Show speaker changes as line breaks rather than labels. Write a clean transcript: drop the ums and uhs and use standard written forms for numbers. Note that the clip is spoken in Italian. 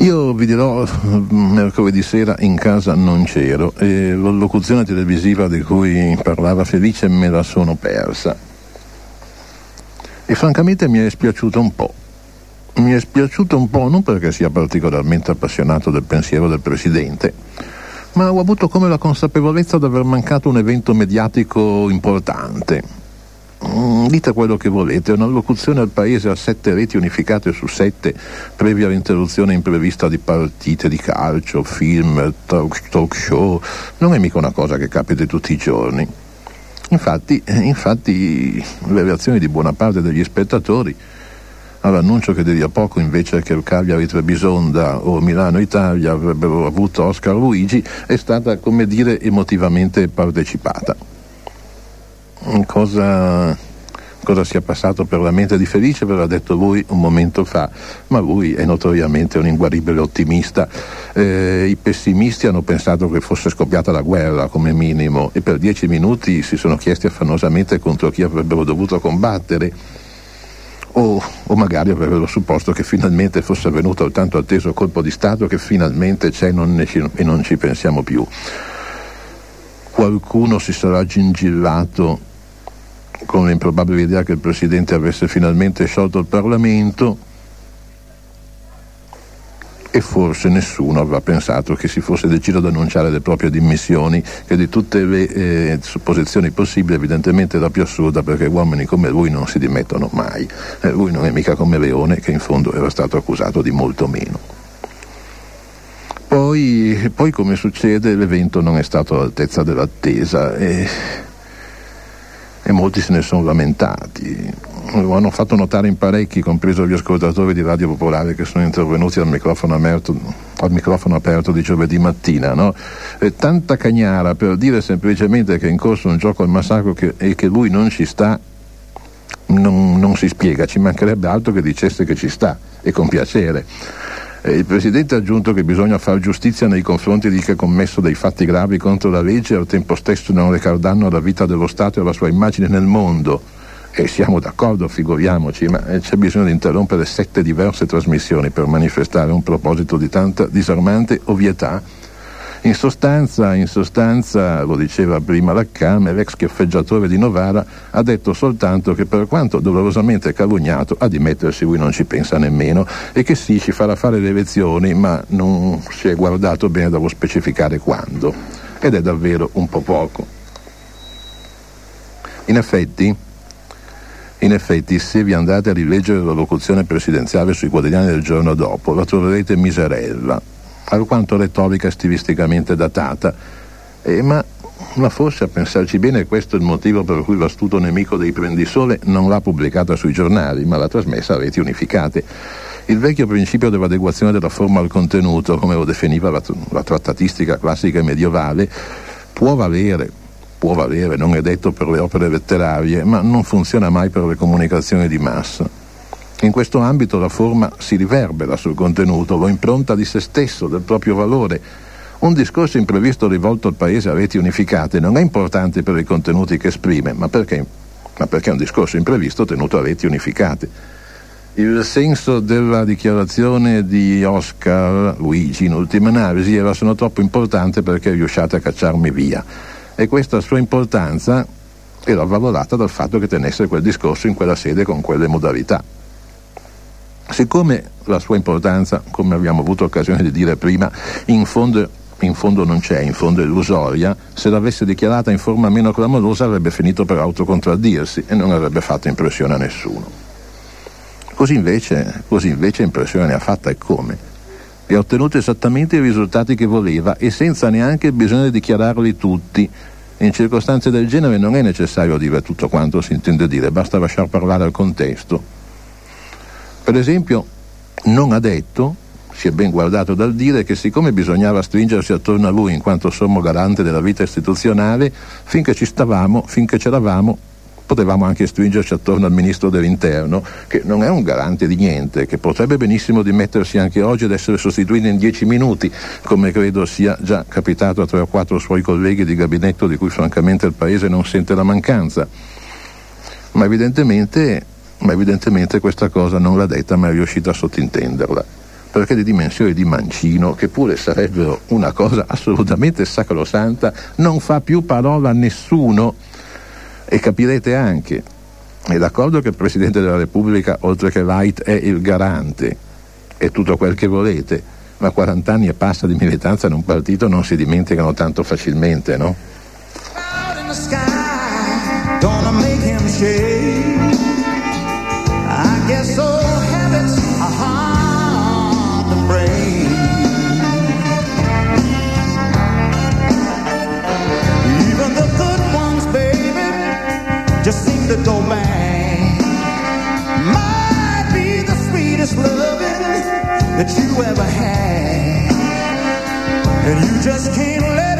Io vi dirò, mercoledì sera in casa non c'ero e l'allocuzione televisiva di cui parlava Felice me la sono persa e francamente mi è spiaciuto un po'. Mi è spiaciuto un po' non perché sia particolarmente appassionato del pensiero del Presidente, ma ho avuto come la consapevolezza di aver mancato un evento mediatico importante. Dite quello che volete, un'allocuzione al paese a 7 reti unificate su 7, previa l'interruzione imprevista di partite di calcio, film, talk show, non è mica una cosa che capita tutti i giorni. Infatti le reazioni di buona parte degli spettatori all'annuncio che di lì a poco invece che il Cagliari Trebisonda o Milano Italia avrebbero avuto Oscar Luigi è stata, come dire, emotivamente partecipata. Cosa sia passato per la mente di Felice ve l'ha detto lui un momento fa, ma lui è notoriamente un inguaribile ottimista. I pessimisti hanno pensato che fosse scoppiata la guerra come minimo e per 10 minuti si sono chiesti affannosamente contro chi avrebbero dovuto combattere, o magari avrebbero supposto che finalmente fosse avvenuto il tanto atteso colpo di Stato che finalmente c'è e non ci pensiamo più. Qualcuno si sarà gingillato con l'improbabile idea che il Presidente avesse finalmente sciolto il Parlamento e forse nessuno aveva pensato che si fosse deciso ad annunciare le proprie dimissioni, che di tutte le supposizioni possibili evidentemente la più assurda, perché uomini come lui non si dimettono mai. Lui non è mica come Leone, che in fondo era stato accusato di molto meno. Poi come succede, l'evento non è stato all'altezza dell'attesa e molti se ne sono lamentati. Lo hanno fatto notare in parecchi, compreso gli ascoltatori di Radio Popolare che sono intervenuti al microfono aperto di giovedì mattina, no? Tanta cagnara per dire semplicemente che è in corso un gioco al massacro e che lui non ci sta, non si spiega. Ci mancherebbe altro che dicesse che ci sta, e con piacere. Il Presidente ha aggiunto che bisogna fare giustizia nei confronti di chi ha commesso dei fatti gravi contro la legge e al tempo stesso non recar danno alla vita dello Stato e alla sua immagine nel mondo. E siamo d'accordo, figuriamoci, ma c'è bisogno di interrompere 7 diverse trasmissioni per manifestare un proposito di tanta disarmante ovvietà. In sostanza, lo diceva prima Laccame, l'ex schiaffeggiatore di Novara ha detto soltanto che per quanto dolorosamente calunniato a dimettersi lui non ci pensa nemmeno e che sì, ci farà fare le elezioni, ma non si è guardato bene dallo specificare quando, ed è davvero un po' poco. In effetti, se vi andate a rileggere la locuzione presidenziale sui quotidiani del giorno dopo, la troverete miserella, alquanto retorica e stilisticamente datata, ma forse a pensarci bene questo è il motivo per cui l'astuto nemico dei prendisole non l'ha pubblicata sui giornali, ma l'ha trasmessa a reti unificate. Il vecchio principio dell'adeguazione della forma al contenuto, come lo definiva la trattatistica classica e medievale, può valere, non è detto per le opere letterarie, ma non funziona mai per le comunicazioni di massa. In questo ambito la forma si riverbera sul contenuto, lo impronta di se stesso, del proprio valore. Un discorso imprevisto rivolto al Paese a reti unificate non è importante per i contenuti che esprime, ma perché è un discorso imprevisto tenuto a reti unificate. Il senso della dichiarazione di Oscar Luigi in ultima analisi era sono troppo importante perché riusciate a cacciarmi via, e questa sua importanza era valorata dal fatto che tenesse quel discorso in quella sede con quelle modalità. Siccome la sua importanza, come abbiamo avuto occasione di dire prima, in fondo non c'è, in fondo è illusoria, se l'avesse dichiarata in forma meno clamorosa avrebbe finito per autocontraddirsi e non avrebbe fatto impressione a nessuno. Così invece impressione ne ha fatta, e come? E ha ottenuto esattamente i risultati che voleva e senza neanche il bisogno di dichiararli tutti. In circostanze del genere non è necessario dire tutto quanto si intende dire, basta lasciar parlare al contesto. Per esempio, non ha detto, si è ben guardato dal dire, che siccome bisognava stringersi attorno a lui in quanto sommo garante della vita istituzionale, finché c'eravamo, potevamo anche stringerci attorno al Ministro dell'Interno, che non è un garante di niente, che potrebbe benissimo dimettersi anche oggi ed essere sostituito in 10 minuti, come credo sia già capitato a 3 o 4 suoi colleghi di gabinetto di cui francamente il Paese non sente la mancanza. Ma evidentemente questa cosa non l'ha detta, ma è riuscita a sottintenderla. perché di dimensioni di mancino, che pure sarebbero una cosa assolutamente sacrosanta, non fa più parola a nessuno. E capirete anche, è d'accordo che il Presidente della Repubblica, oltre che light, è il garante, è tutto quel che volete, ma 40 anni e passa di militanza in un partito non si dimenticano tanto facilmente, no?
Just seem to go bang. Might be the sweetest loving that you ever had, and you just can't let